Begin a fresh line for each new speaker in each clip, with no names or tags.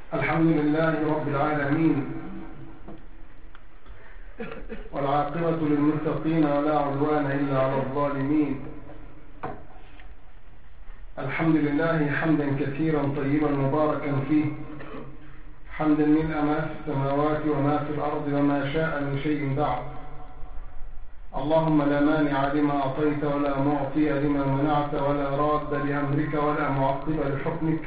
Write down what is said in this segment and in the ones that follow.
الحمد لله رب العالمين، والعاقبة للمتقين ولا عدوان إلا على الظالمين. الحمد لله حمدا كثيرا طيبا مباركا فيه، حمدا ملء ما في السماوات وما في الأرض وما شاء من شيء بعد. اللهم لا مانع لما أعطيت ولا معطي لما منعت ولا راد لأمرك ولا معقب لحكمك،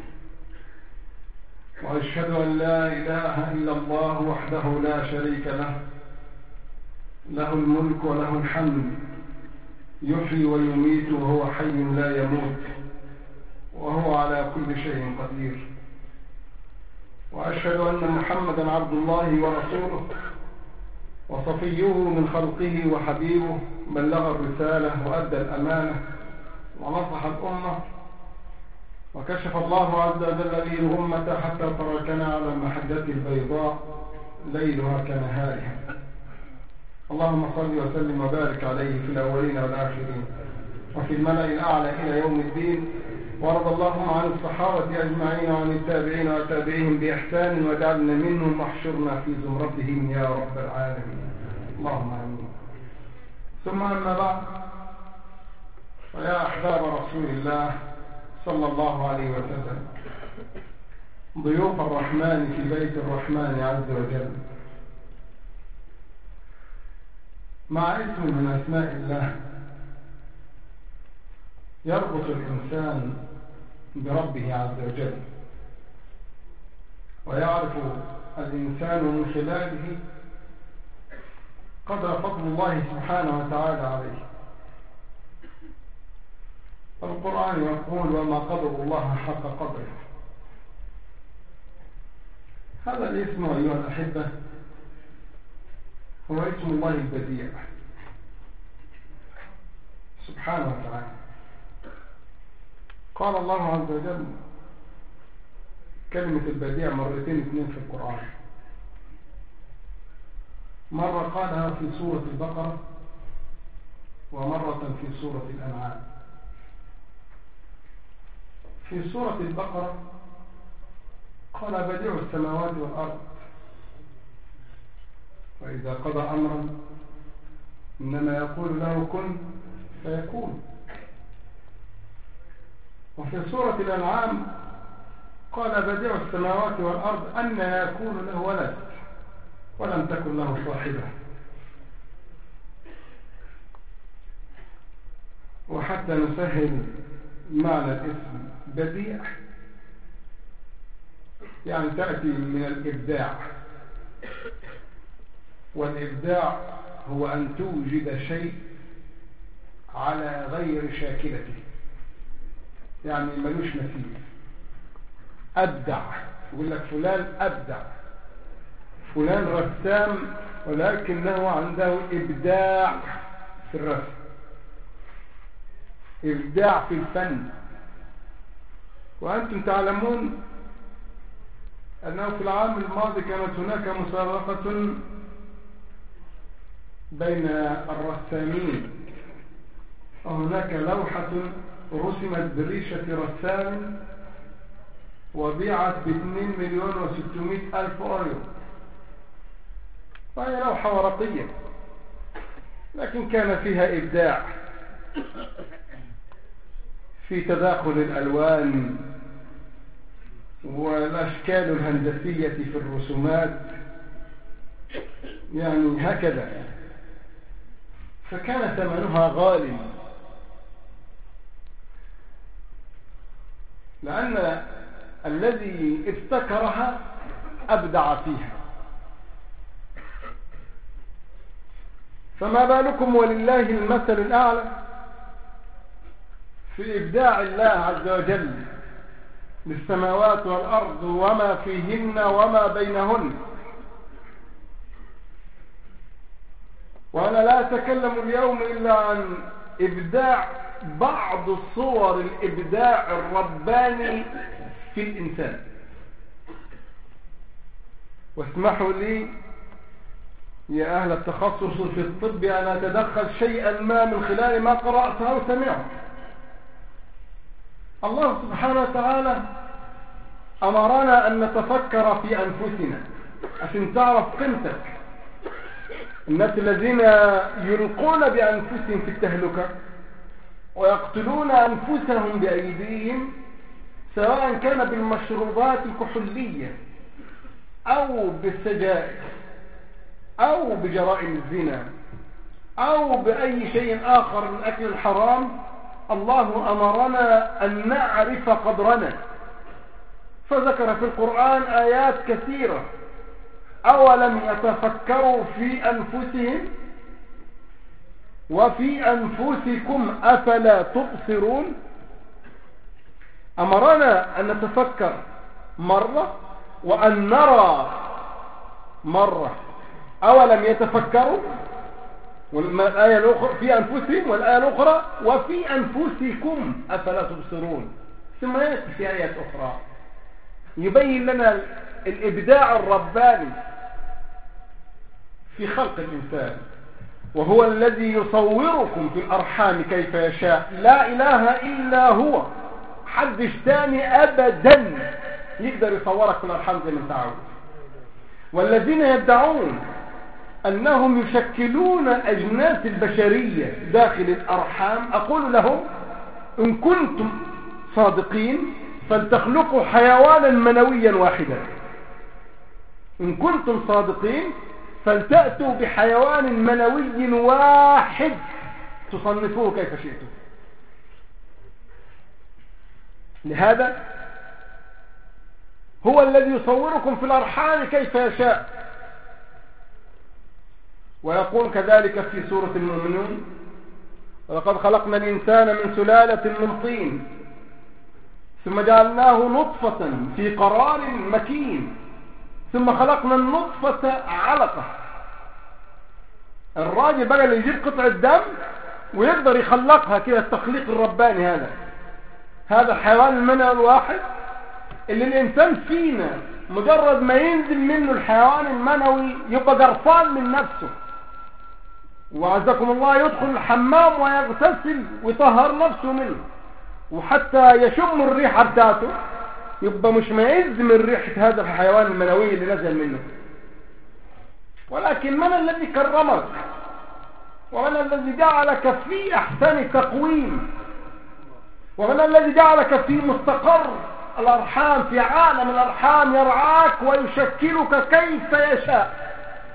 وأشهد أن لا إله إلا الله وحده لا شريك له، له الملك وله الحمد، يحيي ويميت وهو حي لا يموت، وهو على كل شيء قدير. وأشهد أن محمدا عبد الله ورسوله وصفيه من خلقه وحبيبه، بلغ الرسالة وأدى الأمانة ونصح الأمة، وكشف الله عز وجل به الأمة حتى تركنا على المحجة البيضاء ليلها كنهارها. اللهم صل وسلم وبارك عليه في الأولين والآخرين وفي الملأ الأعلى إلى يوم الدين. وارض اللهم عن الصحابة أجمعين وعن التابعين وتابعيهم بإحسان، واجعلنا منهم واحشرنا في زمرتهم يا رب العالمين، اللهم آمين. ثم أما بعد، فيا أحباب رسول الله صلى الله عليه وسلم، ضيوف الرحمن في بيت الرحمن عز وجل، مع اسم من أسماء الله يربط الإنسان بربه عز وجل، ويعرف الإنسان من خلاله قدر فضل الله سبحانه وتعالى عليه. القرآن يقول: وما قدر الله حق قدره. هذا الاسم أيها الأحبة هو اسم الله البديع سبحانه وتعالى. قال الله عز وجل كلمة البديع مرتين اثنين في القرآن، مرة قالها في سورة البقرة ومرة في سورة الأنعام. في سورة البقرة قال: بديع السماوات والأرض، وإذا قضى أمرا إنما يقول له كن فيكون. وفي سورة الأنعام قال: بديع السماوات والأرض، أن يكون له ولد ولم تكن له صاحبة. وحتى نسهل معنى الاسم بديع، يعني تأتي من الإبداع، والإبداع هو أن توجد شيء على غير شاكلته، يعني ملوش مثيل. أبدع، يقول لك فلان أبدع، فلان رسام ولكنه عنده إبداع في الرسم، إبداع في الفن. وأنتم تعلمون أنه في العام الماضي كانت هناك مسابقة بين الرسامين، وهناك لوحة رسمت بريشة رسام وبيعت ب2,600,000 أوريو، وهي لوحة ورقية لكن كان فيها إبداع في تداخل الألوان والأشكال الهندسية في الرسومات، يعني هكذا. فكان ثمنها غالي، لأن الذي ابتكرها أبدع فيها. فما بالكم ولله المثل الأعلى في إبداع الله عز وجل للسماوات والأرض وما فيهن وما بينهن. وأنا لا أتكلم اليوم إلا عن إبداع بعض صور الإبداع الرباني في الإنسان. واسمحوا لي يا أهل التخصص في الطب أن أتدخل شيئا ما من خلال ما قرأت أو سمعت. الله سبحانه وتعالى أمرنا أن نتفكر في أنفسنا عشان تعرف قيمتك. الناس الذين يلقون بأنفسهم في التهلكة ويقتلون أنفسهم بأيديهم، سواء كان بالمشروبات الكحولية أو بالسجائر أو بجرائم الزنا أو بأي شيء آخر من أكل الحرام، الله أمرنا أن نعرف قدرنا، فذكر في القرآن آيات كثيرة. أولم يتفكروا في أنفسهم وفي أنفسكم أفلا تبصرون. أمرنا أن نتفكر مرة وأن نرى مرة. أولم يتفكروا والآية الأخرى في أنفسهم، والآية الأخرى وفي أنفسكم أفلا تبصرون. ثم يأتي في آيات أخرى يبين لنا الإبداع الرباني في خلق الإنسان، وهو الذي يصوركم في الأرحام كيف يشاء. لا إله إلا هو، حدش تاني أبدا يقدر يصورك في الأرحام زي ما انت عاوز. والذين يدعون أنهم يشكلون أجناس البشرية داخل الأرحام، أقول لهم إن كنتم صادقين فلتخلقوا حيوانا منويا واحدا. إن كنتم صادقين فلتأتوا بحيوان منوي واحد تصنفوه كيف شئتم. لهذا هو الذي يصوركم في الأرحام كيف يشاء. ويقول كذلك في سورة المؤمنون: ولقد خلقنا الإنسان من سلالة من طين ثم جعلناه نطفة في قرار مكين ثم خلقنا النطفة علقة. الراجل بقى اللي يجيب قطعة دم ويقدر يخلقها كده، التخليق الرباني هذا الحيوان المنوي الواحد اللي الإنسان فينا مجرد ما ينزل منه الحيوان المنوي يبقى قرفان من نفسه، وعزكم الله يدخل الحمام ويغتسل ويطهر نفسه منه، وحتى يشم الريحة بتاعته يبقى مش مائز من ريحة هذا الحيوان المنوي اللي نزل منه. ولكن من الذي كرمك ومن الذي جعلك في أحسن تقويم ومن الذي جعلك في مستقر الأرحام، في عالم الأرحام يرعاك ويشكلك كيف يشاء؟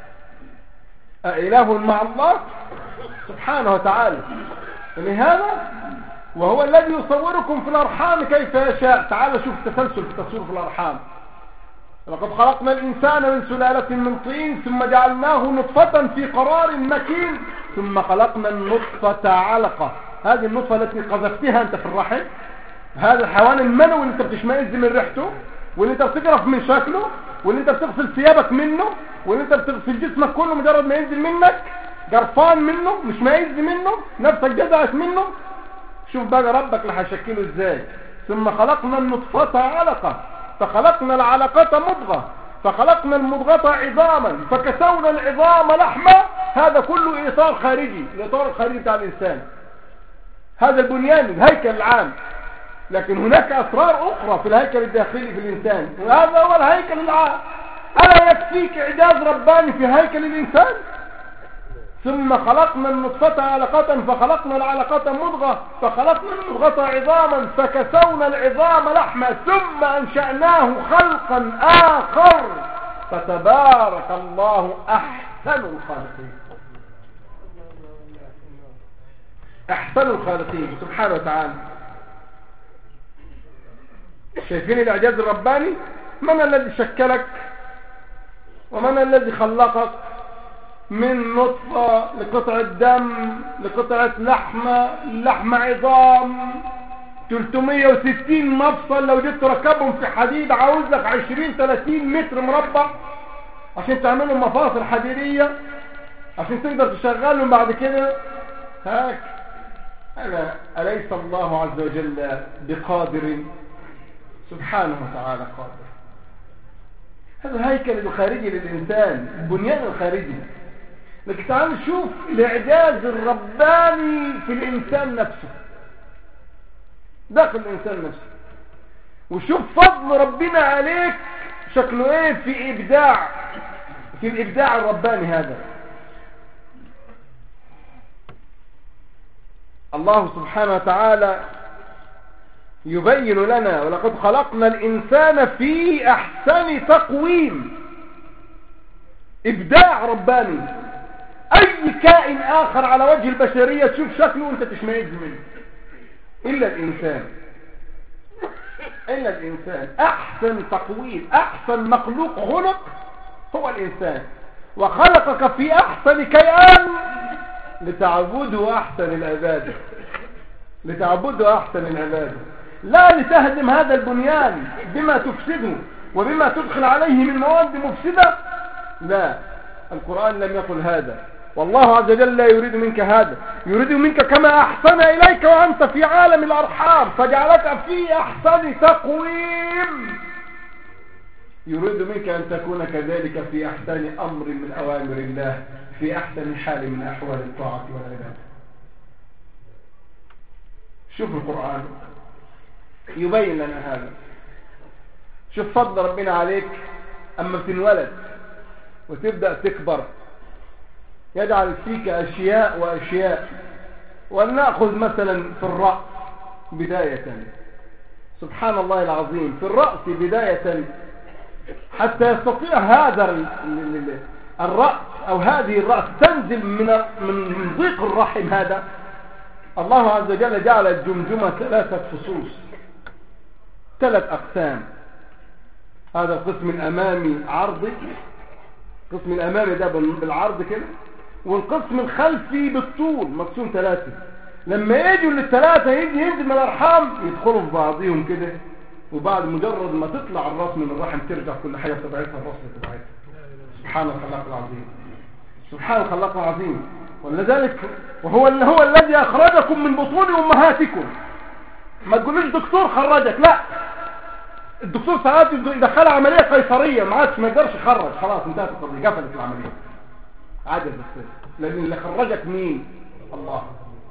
أإله مع الله سبحانه وتعالى. لهذا وهو الذي يصوركم في الأرحام كيف يشاء. تعال شوف التسلسل في التصوير في الأرحام: لقد خلقنا الإنسان من سلالة من طين ثم جعلناه نطفة في قرار مكين ثم خلقنا النطفة علقة. هذه النطفة التي قذفتها أنت في الرحم، هذا الحيوان المنوي اللي انت بتشمئز من ريحته، واللي انت بتقرف من شكله، واللي انت بتغسل ثيابك منه، واللي انت بتغسل جسمك كله مجرد ما ينزل منك قرفان منه، مش مائز منه، نفسك جزعت منه. شوف بقى ربك اللي هيشكله ازاي. ثم خلقنا النطفة علقة فخلقنا العلقة مضغة فخلقنا المضغة عظاما فكسونا العظام لحما. هذا كله إطار خارجي، الإطار الخارجي بتاع الإنسان، هذا البنيان الهيكل العام. لكن هناك أسرار أخرى في الهيكل الداخلي في الإنسان، وهذا هو الهيكل العام. ألا يكفيك إعجاز رباني في هيكل الإنسان؟ ثم خلقنا النطفة علقة فخلقنا العلقة مضغة فخلقنا المضغة عظاما فكسونا العظام لحما ثم أنشأناه خلقا آخر فتبارك الله أحسن الخالقين. أحسن الخالقين سبحانه وتعالى. شايفين الإعجاز الرباني؟ من الذي شكلك ومن الذي خلقك من نطفة لقطعة دم لقطعة لحمة عظام 360 مفصل. لو جيت تركبهم في حديد عاوز لك 20-30 متر مربع عشان تعملهم مفاصل حديدية عشان تقدر تشغلهم بعد كده. هاك أليس الله عز وجل بقادر؟ سبحانه وتعالى قادر. هذا الهيكل الخارجي للإنسان، البنيان الخارجي. لكن تعال نشوف الإعجاز الرباني في الإنسان نفسه، داخل الإنسان نفسه. وشوف فضل ربنا عليك شكله ايه في الابداع الرباني هذا. الله سبحانه وتعالى يبين لنا ولقد خلقنا الإنسان في أحسن تقويم. إبداع رباني. أي كائن آخر على وجه البشرية تشوف شكله وانت تشمئز منه إلا الإنسان. أحسن تقويم، أحسن مخلوق خلق هو الإنسان، وخلقك في أحسن كيان لتعبده أحسن العبادة، لا لتهدم هذا البنيان بما تفسده وبما تدخل عليه من مواد مفسدة. لا، القرآن لم يقل هذا، والله عز وجل لا يريد منك هذا، يريد منك كما أحسن إليك وأنت في عالم الأرحام فجعلك في أحسن تقويم، يريد منك أن تكون كذلك في أحسن أمر من أوامر الله، في أحسن حال من أحوال الطاعة والعبادة. شوف القرآن يبين لنا هذا. شوف فضل ربنا عليك أما تنولد وتبدأ تكبر يجعل فيك أشياء وأشياء. ولنأخذ مثلا في الرأس بداية، سبحان الله العظيم، في الرأس بداية حتى يستطيع هذا الرأس أو هذه الرأس تنزل من ضيق الرحم هذا. الله عز وجل جعل الجمجمة 3 فصوص، 3 أقسام. هذا القسم الأمامي عرضي، القسم الأمامي ده بالعرض كده، والقسم الخلفي بالطول مقسوم 3. لما يجوا للثلاثة ينزل من الأرحام يدخلوا في بعضهم كده، وبعد مجرد ما تطلع الراس من الرحم ترجع كل حاجة طبيعتها، الراس طبيعتها. سبحان الخلاق العظيم، سبحان الخلاق العظيم. ولذلك وهو الذي أخرجكم من بطون أمهاتكم. ما تقولوش دكتور خرجك، لا، الدكتور ساعات يدخل عملية قيصرية ما يقدرش يخرج، خلاص انتهت القضية، قفلت العملية، عجز السيد، لأن اللي خرجك مين؟ الله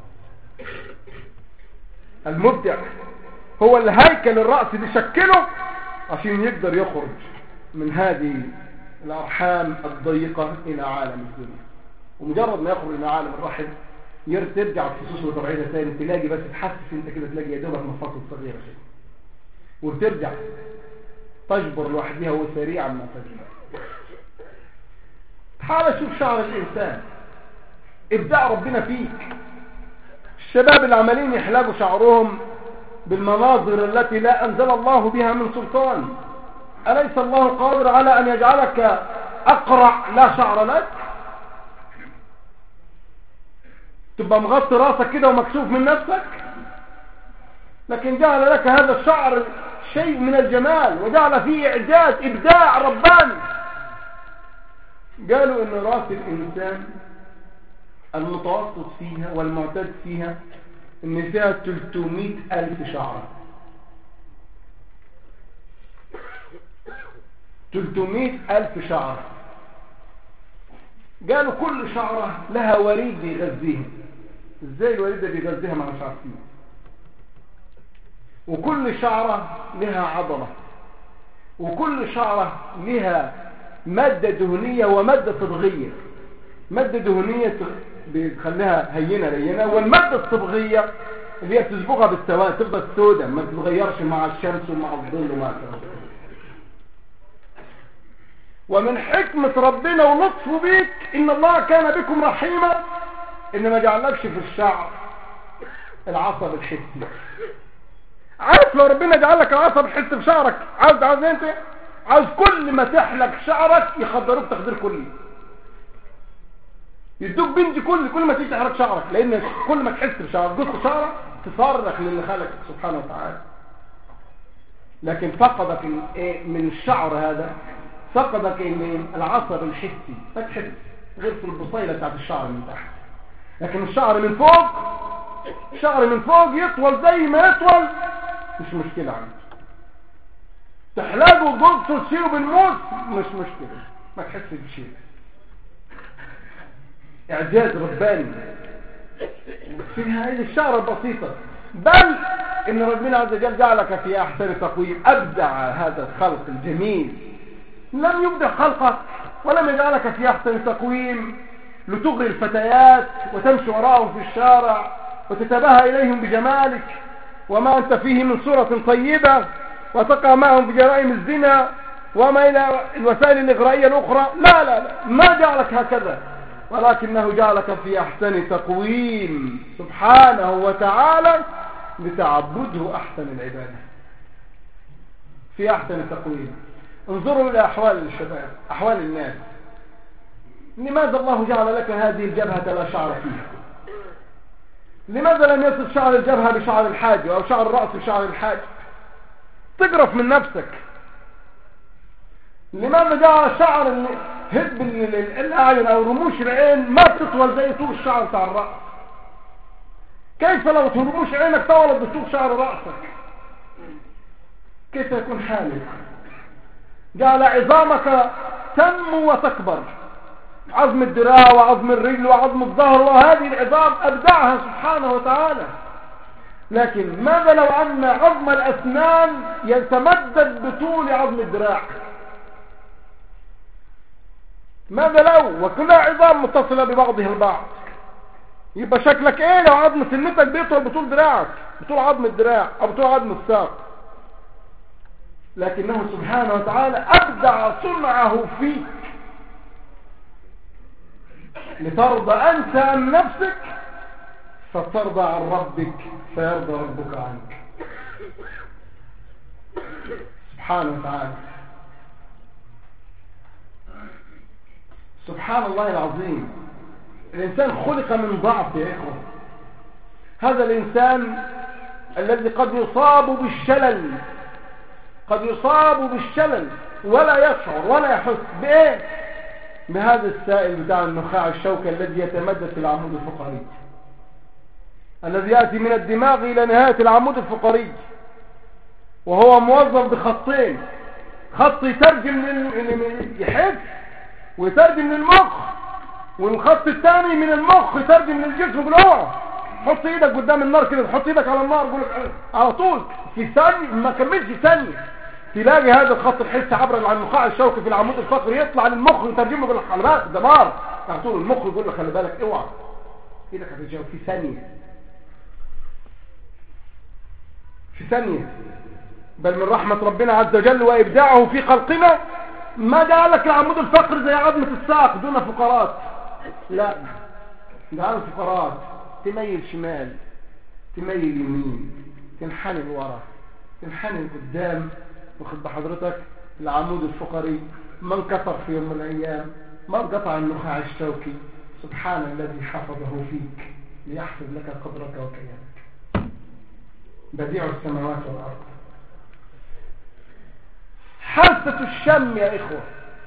المبدع. هو الهيكل الرأس اللي شكله عشان يقدر يخرج من هذه الأرحام الضيقة إلى عالم الدنيا. ومجرد ما يخرج إلى عالم الرحم ترجع الفصوص وطبيعتها ثاني، تلاقي بس تحسس انت كده، تلاقي يا دوبك مفاصل صغيرة كده، وبترجع تجبر لوحدها وسريعا ما تجبر. تعال شوف شعر الإنسان، إبداع ربنا فيك. الشباب اللي عمالين يحلقوا شعرهم بالمناظر التي لا أنزل الله بها من سلطان، أليس الله قادر على أن يجعلك أقرع لا شعر لك؟ تبقى مغطي راسك كده ومكشوف من نفسك، لكن جعل لك هذا الشعر شيء من الجمال، وجعل فيه إعجاز، إبداع رباني. قالوا إن راس الإنسان المتوسط فيها والمعتاد فيها إن فيها 300,000 شعرة. 300,000 شعرة. قالوا كل شعرة لها وريد بيغذيها. ازاي الوريد ده بيغذيها؟ ما مش عارفين. وكل شعرة لها عضلة، وكل شعرة لها مادة دهنية ومادة صبغية. مادة دهنية بتخليها هينة لينة، والمادة الصبغية اللي هي بتصبغها بالسواد تفضل سودة ما تتغيرش مع الشمس ومع الظل ومع الكلام. ومن حكمة ربنا ولطفه بيك إن الله كان بكم رحيما إن ما جعلكش في الشعر العصب الحسي. عارف لو ربنا جعلك العصب الحسي في شعرك، عاوز انت عاوز كل ما تحلق شعرك يخدروك تخدير كلي، يدوك بنتي كل ما تيجي تحرك شعرك، لان كل ما تحس بشعرك قص شعرك تصرخ للي خلقك سبحانه وتعالى. لكن فقدك من الشعر هذا، فقدك من العصب الحسي، ما تحس غير في البصيله بتاعت الشعر من تحت. لكن الشعر من فوق، الشعر من فوق يطول زي ما يطول مش مشكله عندك، تحلقه وتقصه تشيله بالموس مش مشكله، ما تحس بشيء. إعجاز رباني في هذه الشعرة البسيطة. بل ان ربنا عز وجل جعلك في احسن تقويم، ابدع هذا الخلق الجميل، لم يبدع خلقك ولم يجعلك في احسن تقويم لتغري الفتيات وتمشي وراءهم في الشارع وتتباهى اليهم بجمالك وما انت فيه من صورة طيبة وتقع معهم بجرائم الزنا وما الى الوسائل الاغرائية الاخرى. لا لا لا، ما جعلك هكذا، ولكنه جعلك في احسن تقويم سبحانه وتعالى لتعبده احسن العبادة، في احسن تقويم. انظروا الى احوال الشباب، احوال الناس. لماذا الله جعل لك هذه الجبهة لا شعر فيها؟ لماذا لم يصل شعر الجبهة بشعر الحاجب او شعر الرأس بشعر الحاجب؟ تقرف من نفسك. لماذا جعل شعر هب الاعين او رموش العين ما تطول زي طول الشعر بتاع الرأس؟ كيف لو رموش عينك طولت بطول شعر رأسك؟ كيف يكون حالك؟ جعل عظامك تنمو وتكبر، عظم الذراع وعظم الرجل وعظم الظهر، وهذه العظام أبدعها سبحانه وتعالى. لكن ماذا لو أن عظم الأسنان يتمدد بطول عظم الذراع؟ ماذا لو وكلها عظام متصلة ببعضها البعض؟ يبقى شكلك ايه لو عظم سنتك بيطول بطول دراعك، بطول عظم الذراع او بطول عظم الساق؟ لكنه سبحانه وتعالى أبدع صنعه فيك لترضى أنت عن نفسك فترضى عن ربك فيرضى ربك عنك سبحانه وتعالى. سبحان الله العظيم. الإنسان خلق من ضعف يا إخوة. هذا الإنسان الذي قد يصاب بالشلل، قد يصاب بالشلل ولا يشعر ولا يحس بإيه؟ بهذا السائل بتاع النخاع الشوكي الذي يتمدد في العمود الفقري، الذي يأتي من الدماغ إلى نهاية العمود الفقري، وهو موظف بخطين، خط يترجم يحس ويترجم للمخ، والخط الثاني من المخ يترجم للجسم. بالأوعى حط ايدك قدام النار كده، تحط ايدك على النار قول على طول في ثانية، ما كملش ثانية تلاقي هذا الخط الحسي عبر النخاع الشوكي في العمود الفقري يطلع للمخ ويترجمه يقول لك خلي بالك ده نار، على طول المخ يقول لك خلي بالك اوعى ايدك هتتجاوب في ثانية، في ثانية. بل من رحمة ربنا عز وجل وإبداعه في خلقنا ما جعلك العمود الفقري زي عظمة الساق دون فقرات، لا جعل فقرات تميل شمال تميل يمين تنحني لورا تنحني لقدام. واخد بحضرتك العمود الفقري ما انكسر في يوم من الأيام، ما انقطع النخاع الشوكي. سبحان الذي حفظه فيك ليحفظ لك قدرك وكيانك. بديع السماوات والأرض. حاسة الشم يا إخوة،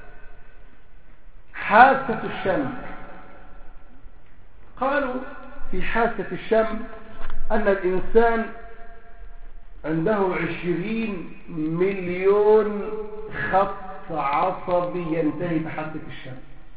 حاسة الشم. قالوا في حاسة الشم أن الإنسان عنده 20 مليون خط عصبي ينتهي بحاسة الشم،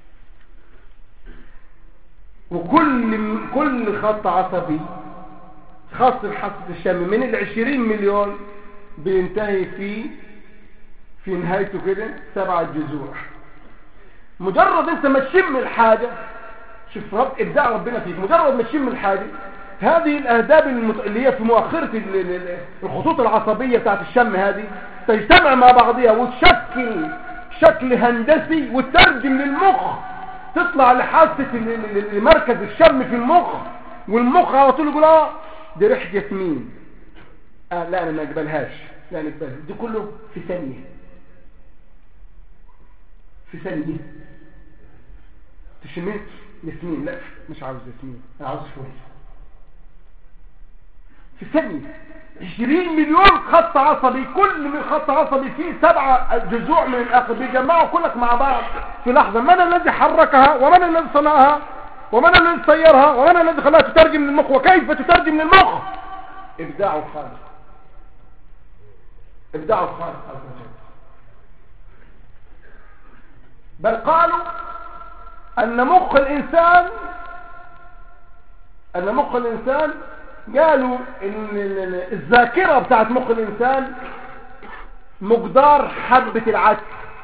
وكل خط عصبي خاص بحاسة الشم من 20 مليون بينتهي في نهايته كده 7 جذوع. مجرد انت ما تشم الحاجة، شوف ابداع ربنا فيك، مجرد ما تشم الحاجة هذه الاهداب اللي هي في مؤخرة الخطوط العصبية بتاعت الشم هذه تجتمع مع بعضها وتشكل شكل هندسي وتترجم للمخ، تطلع لحاسة مركز الشم في المخ، والمخ على طول يقول دي ريحة ياسمين، لا انا ما اقبلهاش، لا نقبلها. دي كله في ثانية، في ثانية. تشميت ياسمين، لا مش عاوز ياسمين، انا عاوز فل. في ثانية 20 مليون خط عصبي، كل من خط عصبي فيه 7 جذوع من الاخر بيجمعوا كلك مع بعض في لحظة. من الذي حركها ومن الذي صنعها ومن الذي سيرها ومن الذي خلاها تترجم للمخ وكيف تترجم للمخ؟ ابداع الخالق، ابداع الخالق عز وجل. بل قالوا أن مخ الإنسان قالوا ان الذاكرة بتاعت مخ الانسان مقدار حبة العدس.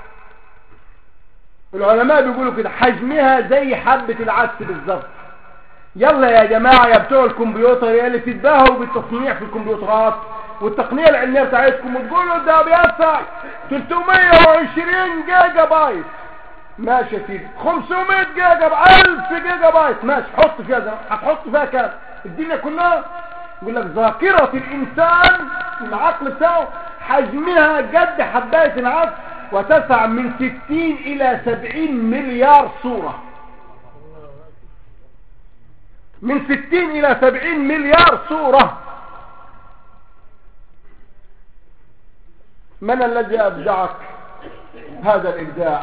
العلماء بيقولوا كده حجمها زي حبة العدس بالظبط. يلا يا جماعة يا بتوع الكمبيوتر يا اللي تتباهوا بالتصنيع في الكمبيوترات والتقنية العلمية بتاعتكم وتقولوا ده بيسع 320 جيجا بايت، ماشي يا سيدي، 500 جيجا بايت، 1000 جيجا بايت، ماشي، حط فيها، هتحط فيها كام؟ الدنيا كلها. يقول لك ذاكرة الإنسان العقل بتاعه حجمها قد حباية العدس وتسع من 60 إلى 70 مليار صورة. من 60 إلى 70 مليار صورة. من الذي أبدعك هذا الإبداع؟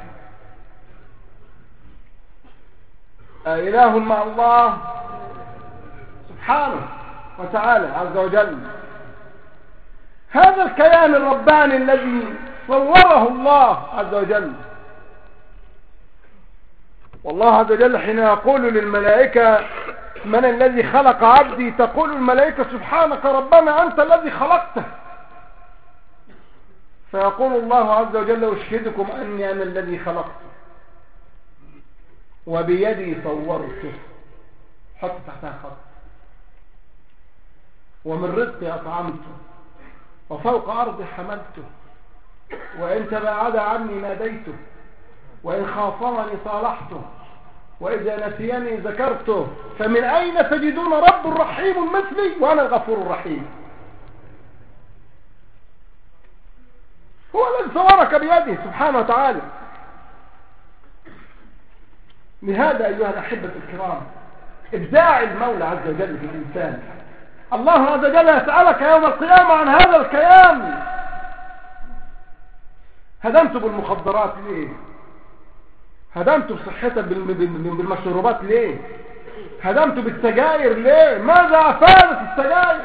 إله مع الله سبحانه وتعالى عز وجل. هذا الكيان الرباني الذي صوره الله عز وجل. والله عز وجل حين يقول للملائكة من الذي خلق عبدي، تقول الملائكة سبحانك ربنا أنت الذي خلقته. فيقول الله عز وجل أشهدكم أني أنا الذي خلقته وبيدي صورته، حط تحتها خط، ومن رزقي أطعمته وفوق أرضي حملته، وإن تباعد عني ناديته، وإن خاصمني صالحته، وإذا نسيني ذكرته، فمن أين تجدون رب رحيم مثلي وأنا الغفور الرحيم. هو الذي صورك بيده سبحانه وتعالى. لهذا أيها الأحبة الكرام إبداع المولى عز وجل في الإنسان. الله عز وجل يسألك يوم القيامة عن هذا الكيان. هدمت بالمخدرات ليه؟ هدمت بصحتك بالمشروبات ليه؟ هدمت بالسجاير ليه؟ ماذا أفادت السجاير؟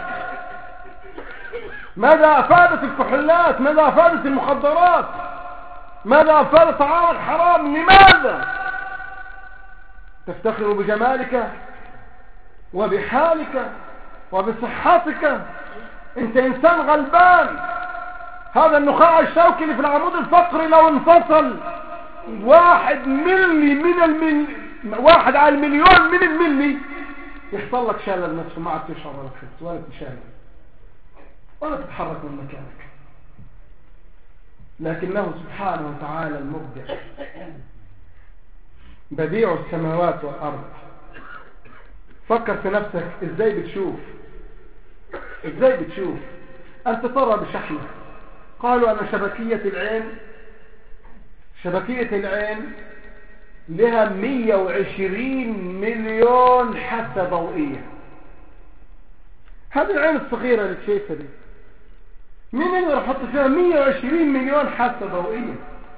ماذا أفادت الكحولات؟ ماذا أفادت المخدرات؟ ماذا أفاد طعام الحرام؟ لماذا؟ تفتخر بجمالك وبحالك وبصحتك، انت انسان غلبان. هذا النخاع الشوكي اللي في العمود الفقري لو انفصل 1 ملي من واحد على المليون من الملي يحصل لك شلل نفسه، ما عاد تشعر ولا تحس ولا تشاهد ولا تتحرك من مكانك. لكنه سبحانه وتعالى المبدع بديع السماوات والأرض. فكر في نفسك ازاي بتشوف، ازاي بتشوف. انت ترى بشحنة. قالوا ان شبكية العين لها 120 مليون حاسة ضوئية. هذه العين الصغيرة اللي تشوفها دي مين يقدر يحط فيها 120 مليون حاسة ضوئية؟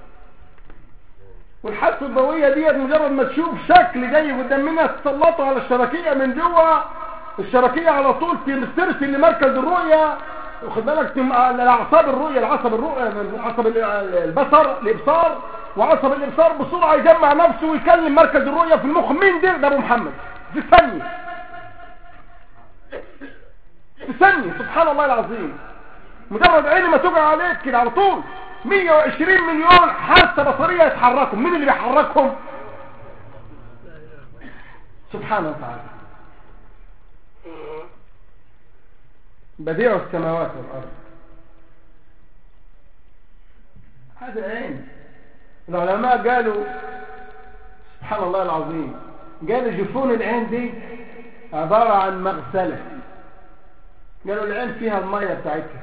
والحاسة الضوئية دي مجرد ما تشوف شكل جاي قدام منها تسلطه على الشبكية من جوا، الشبكية على طول ترسل لمركز الرؤية، واخد بالك، الاعصاب الرؤية، عصب البصر، الابصار، وعصب الابصار بسرعة يجمع نفسه ويكلم مركز الرؤية في المخ. مين ده ابو محمد في ثانية، في ثانية. سبحان الله العظيم. مجرد عيني ما تقع عليك كده على طول 120 مليون حاسة بصرية يتحركوا. مين اللي بيحركهم؟ سبحانه وتعالى بديع السماوات والأرض. هذا العين العلماء قالوا سبحان الله العظيم، قالوا جفون العين دي عبارة عن مغسلة. قالوا العين فيها المية بتاعتها،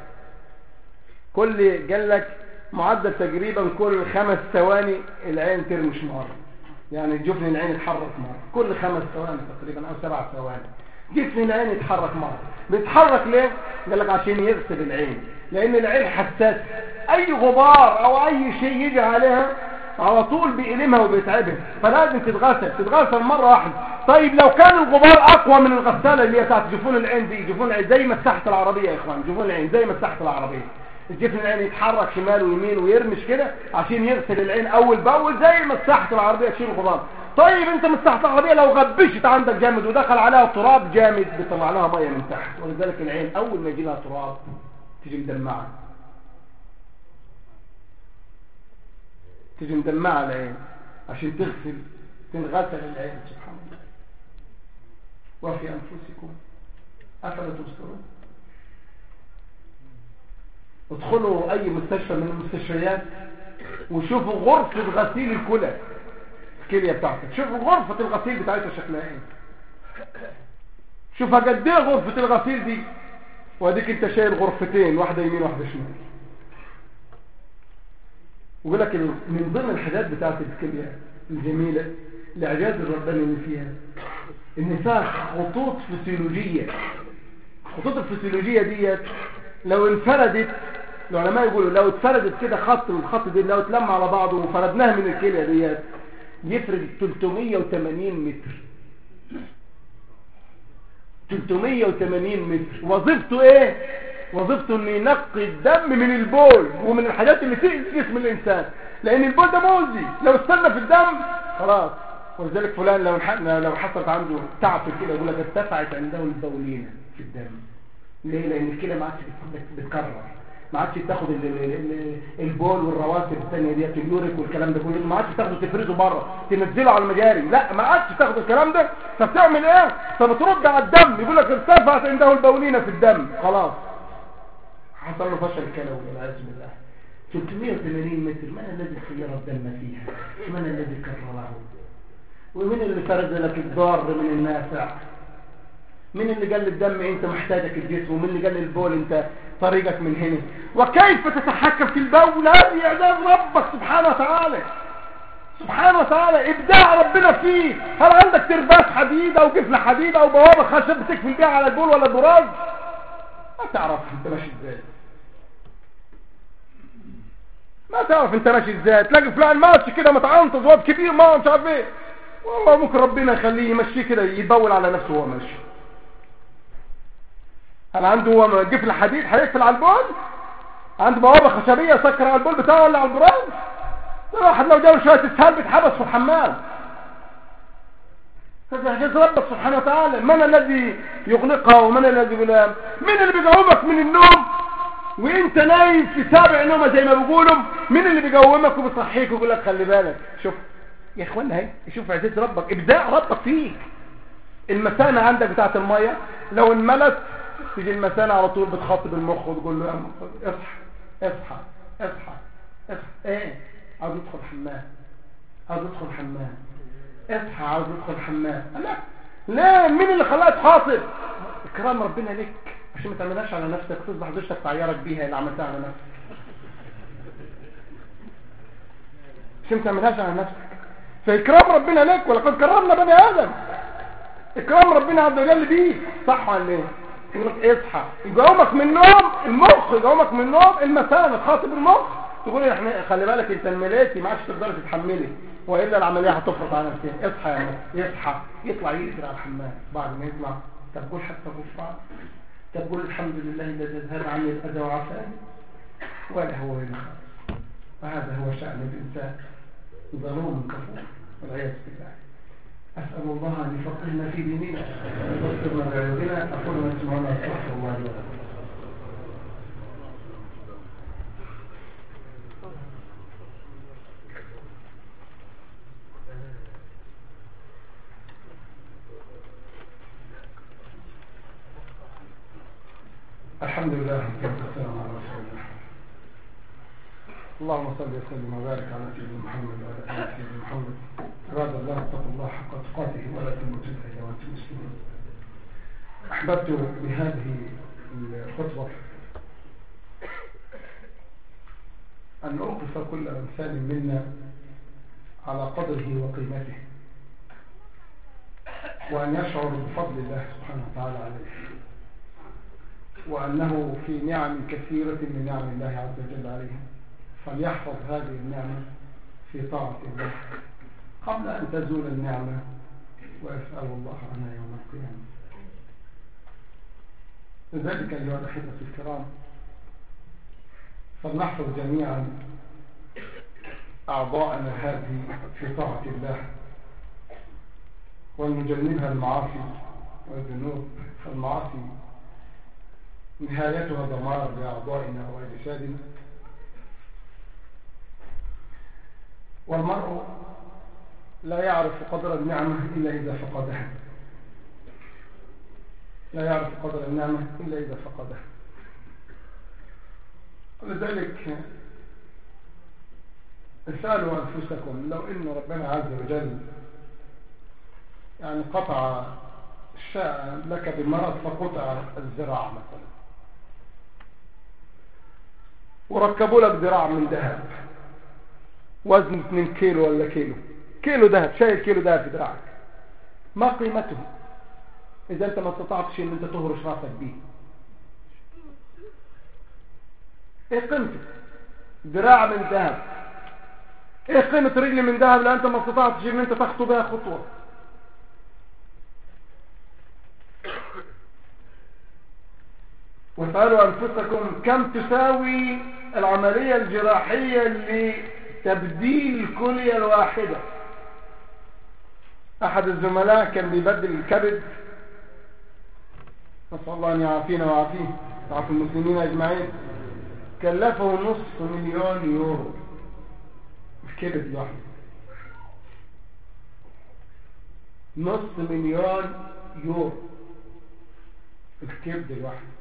قال لك معدل تقريبا كل 5 ثواني العين ترمش مرة، يعني جفن العين يتحرك مرة كل 5 ثواني تقريبا او 7 ثواني. جفن العين يتحرك مرة. بيتحرك ليه؟ قال لك عشان يغسل العين، لان العين حساس، اي غبار او اي شيء يجي عليها على طول بيألمها وبيتعبها، فلازم تتغسل مرة واحدة. طيب لو كان الغبار اقوى من الغسالة اللي هي بتاعت جفون العين دي، جفون العين زي مساحة العربية يا اخوان، جفون العين زي مساحة العربية، الجفن العين يتحرك شمال ويمين ويرمش كده عشان يغسل العين اول باول زي مساحة العربية تشيل الغبار.
طيب انت مستحق العربية لو غبشت عندك جامد ودخل عليها تراب جامد بيطلع لها ميه من تحت، ولذلك العين اول ما يجي لها تراب تيجي مدمعه، تيجي مدمعه العين عشان تغسل تنغسل العين. سبحان الله. وفي انفسكم افلا تبصرون. ادخلوا اي مستشفى من المستشفيات وشوفوا غرفة غسيل الكلى، الكلية بتاعتك، شوفوا غرفة الغسيل بتاعتها شكلها ايه، شوفها قد ايه غرفة الغسيل دي، واديك انت شايل غرفتين، واحدة يمين واحدة شمال. ويقول لك من ضمن الحاجات بتاعت الكلية الجميلة الاعجاز الرباني اللي فيها ان فيها خطوط فسيولوجية. الخطوط الفسيولوجية ديت لو انفردت، العلماء يقولوا لو اتفردت كده خط والخط دي لو اتلم على بعضه وفردناها من الكلية ديت يفرد 380 متر. 380 متر. وظيفته ايه؟ وظيفته انه ينقي الدم من البول ومن الحاجات اللي تأذي جسم الانسان، لان البول ده مؤذي لو استنى في الدم خلاص. ولذلك فلان لو حصلت عنده تعب كده يقول لك ارتفعت عنده البولينة في الدم. ليه؟ لان الكلى ما عادش بتكرر، ما عادش تاخد البول والرواسب الثانيه ديت اليوريك والكلام ده كله، ما عادش تاخده تفرزه بره تنزله على المجاري، لا ما عادش تاخد الكلام ده. فبتعمل ايه؟ فبترد على الدم، يقول لك ارتفعت عنده البولينة في الدم، خلاص حصل له فشل كلوي والعياذ بالله. 380 متر، من الذي خير الدم فيها؟ من الذي كرره؟ ومن اللي فرز لك الضار من النافع؟ من اللي قال للدم انت محتاجك الجسم؟ ومن اللي قال للبول انت طريقك من هنا؟ وكيف تتحكم في البول؟ هذه اعجاز ربك سبحانه وتعالى، سبحانه وتعالى، ابداع ربنا فيه. هل عندك ترباس حديد او قفل حديد او بوابه خشب بتقفل بيها على البول ولا البراز؟ ما تعرف انت ماشي ازاي، ما تعرف انت ماشي ازاي. تلاقي فلان ماشي كده متعنطز واد كبير ما مش عارف ايه، والله ممكن ربنا يخليه يمشيه كده يبول على نفسه وهو ماشي. هل عنده هو قفل حديد هيقفل على البول؟ عنده بوابه خشبيه يسكر على البول بتاعه ولا على البراز؟ الواحد لو جاله شويه اسهال بيتحبس في الحمام. هذا اعجاز ربك سبحانه وتعالى. من الذي يغلقها ومن الذي ينام؟ من اللي بيقومك من النوم وانت نايم في سابع نومه زي ما بيقولوا؟ من اللي بيقومك وبيصحيك ويقول لك خلي بالك؟ شوف يا اخوانا اهي، شوف اعجاز ربك، ابداع ربك فيك. المثانه عندك بتاعه الميه لو انملت تيجي المثانه على طول بتخاطب المخ وتقول له اصحى اصحى اصحى اصحى. ايه؟ عاوز ادخل حمام، عاوز ادخل حمام، اصحى عاوز ادخل حمام. لا لا، مين اللي خلاك تخاطب؟ اكرام ربنا لك عشان ما تعملهاش على نفسك، تصبح زوجتك تعيرك بيها اللي عملتها على نفسك، عشان ما تعملهاش على نفسك. فاكرام ربنا لك، ولقد كرمنا بني ادم. اكرام ربنا عز وجل بيك، صح ولا ايه؟ يقول لك اصحى، يقومك من النوم المخ، يقومك من النوم المثانه تخاطب المخ تقول احنا خلي بالك انت الملاتي ما عادش تقدر تتحملي والا العمليه هتفرط على نفسها. اصحى يا ناس، يصحى يطلع يجري على الحمام. بعد ما يطلع تقول حتى غفران، تقول الحمد لله الذي اذهب عني الاذى وعافاني ولا هو ولا خالص. وهذا هو شأن الانسان، ظلوم كفور والعياذ بالله. أسأل الله أن يفقهنا في ديننا ويبصرنا بعيوبنا. أقول ما تسمعون أستغفر الله لي ولكم. الحمد لله والسلام على رسول الله. اللهم صل وسلم وبارك على سيدنا محمد وعلى آله سيدنا محمد. عباد الله اتقوا الله حق تقاته ولا تموتن الا وانتم مسلمون. احببت بهذه الخطبه ان اوقف كل انسان منا على قدره وقيمته، وان يشعر بفضل الله سبحانه وتعالى عليه، وانه في نعم كثيره من نعم الله عز وجل عليه، فليحفظ هذه النعمه في طاعه الله قبل أن تزول النعمة ويسأل الله عنها يوم القيامة. لذلك أيها الأحبة الكرام، فلنحفظ جميعا أعضاءنا هذه في طاعة الله،
ولنجنبها المعاصي والذنوب، فالمعاصي نهايتها دمار لأعضائنا وأجسادنا. والمرء لا يعرف قدر النعمة إلا إذا فقدها، لا يعرف قدر النعمة إلا إذا فقدها. ولذلك اسألوا أنفسكم لو إن ربنا عز وجل يعني قطع الشاء لك بمرض فقطع الذراع مثلا، وركبوا لك ذراع من ذهب وزن 2 كيلو ولا كيلو ذهب، شايل كيلو ذهب في ذراعك، ما قيمته إذا أنت ما استطعتش أن أنت تهرش راسك به؟ إيه قيمته؟ ذراع من ذهب. إيه قيمة رجل من ذهب لأن أنت ما استطعتش أن أنت تخطو بها خطوة؟ واسألوا أنفسكم كم تساوي العملية الجراحية لتبديل الكلية الواحدة. أحد الزملاء كان بيبدل الكبد، نسأل الله أن يعافينا ويعافيه ويعافي المسلمين أجمعين، كلفه $500,000 يورو الكبد لوحده، $500,000 يورو الكبد لوحده.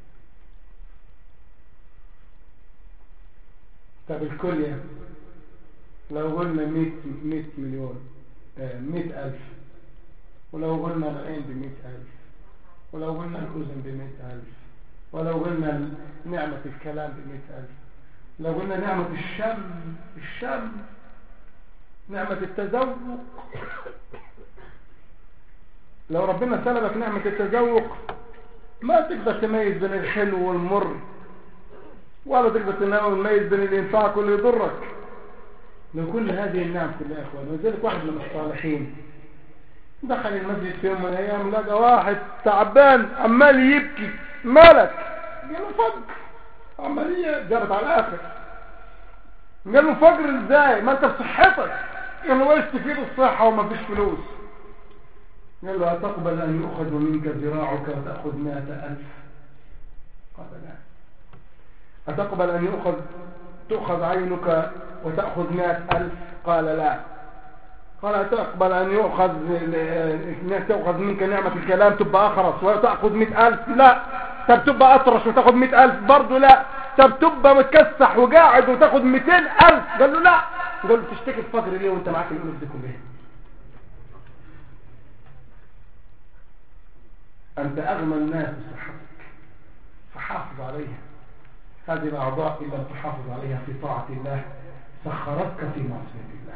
طب الكلية لو قلنا 100 مليون 100,000، ولو قلنا العين ب100,000، ولو قلنا الأذن ب100,000، ولو قلنا نعمة الكلام ب100,000، لو قلنا نعمة الشم، نعمة التذوق. لو ربنا سلبك نعمة التذوق ما تقدر تميز بين الحلو والمر، ولا تقدر تميز بين اللي ينفعك واللي يضرك. لو كل هذه النعم كلها يا اخوان. وذلك واحد من الصالحين دخل المسجد في يوم من الايام، لقى واحد تعبان عمال يبكي، مالك؟ قال له فقر، عمليه جابت على الاخر. قال له فقر ازاي؟ ما انت بصحتك. قال له ايش تفيد الصحه وما فيش فلوس؟ قال له أتقبل أن يؤخذ منك ذراعك وتأخذ 100,000؟ قال لا. أتقبل أن تؤخذ عينك وتأخذ 100,000؟ قال لا. قال أتقبل أن تأخذ منك نعمة الكلام تبقى أخرس وتأخذ 100,000؟ لا. طب تبقى أطرش وتأخذ 100,000؟ برضو لا. طب تبقى متكسح وقاعد وتأخذ 200,000؟ قال له لا. قال له تشتكي الفقر ليه وانت معاك الألوف دي كلها؟ أنت أغنى الناس بصحتك فحافظ عليها. هذه الأعضاء إن لم تحافظ عليها في طاعة الله سخرتك في معصية الله.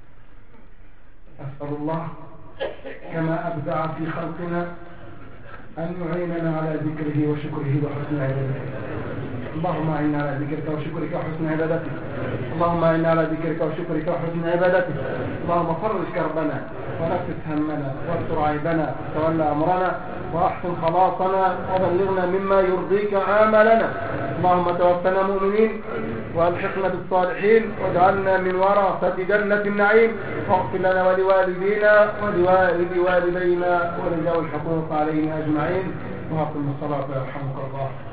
أسأل الله كما أبدع في خلقنا أن يعيننا على ذكره وشكره وحسن عبادته. اللهم أعنا على ذكرك وشكرك وحسن عبادتك. اللهم أعنا على ذكرك وشكرك وحسن عبادتك. اللهم فرج كربنا ونفس همنا واستر عيبنا وتولى أمرنا وأحسن خلاصنا وبلغنا مما يرضيك عاملنا. اللهم توفنا مؤمنين والحقنا بالصالحين واجعلنا من ورثة جنة النعيم. واغفر لنا ولوالدينا ولوالد والدينا ولذوي الحقوق علينا أجمعين. وأقم الصلاة يرحمك الله.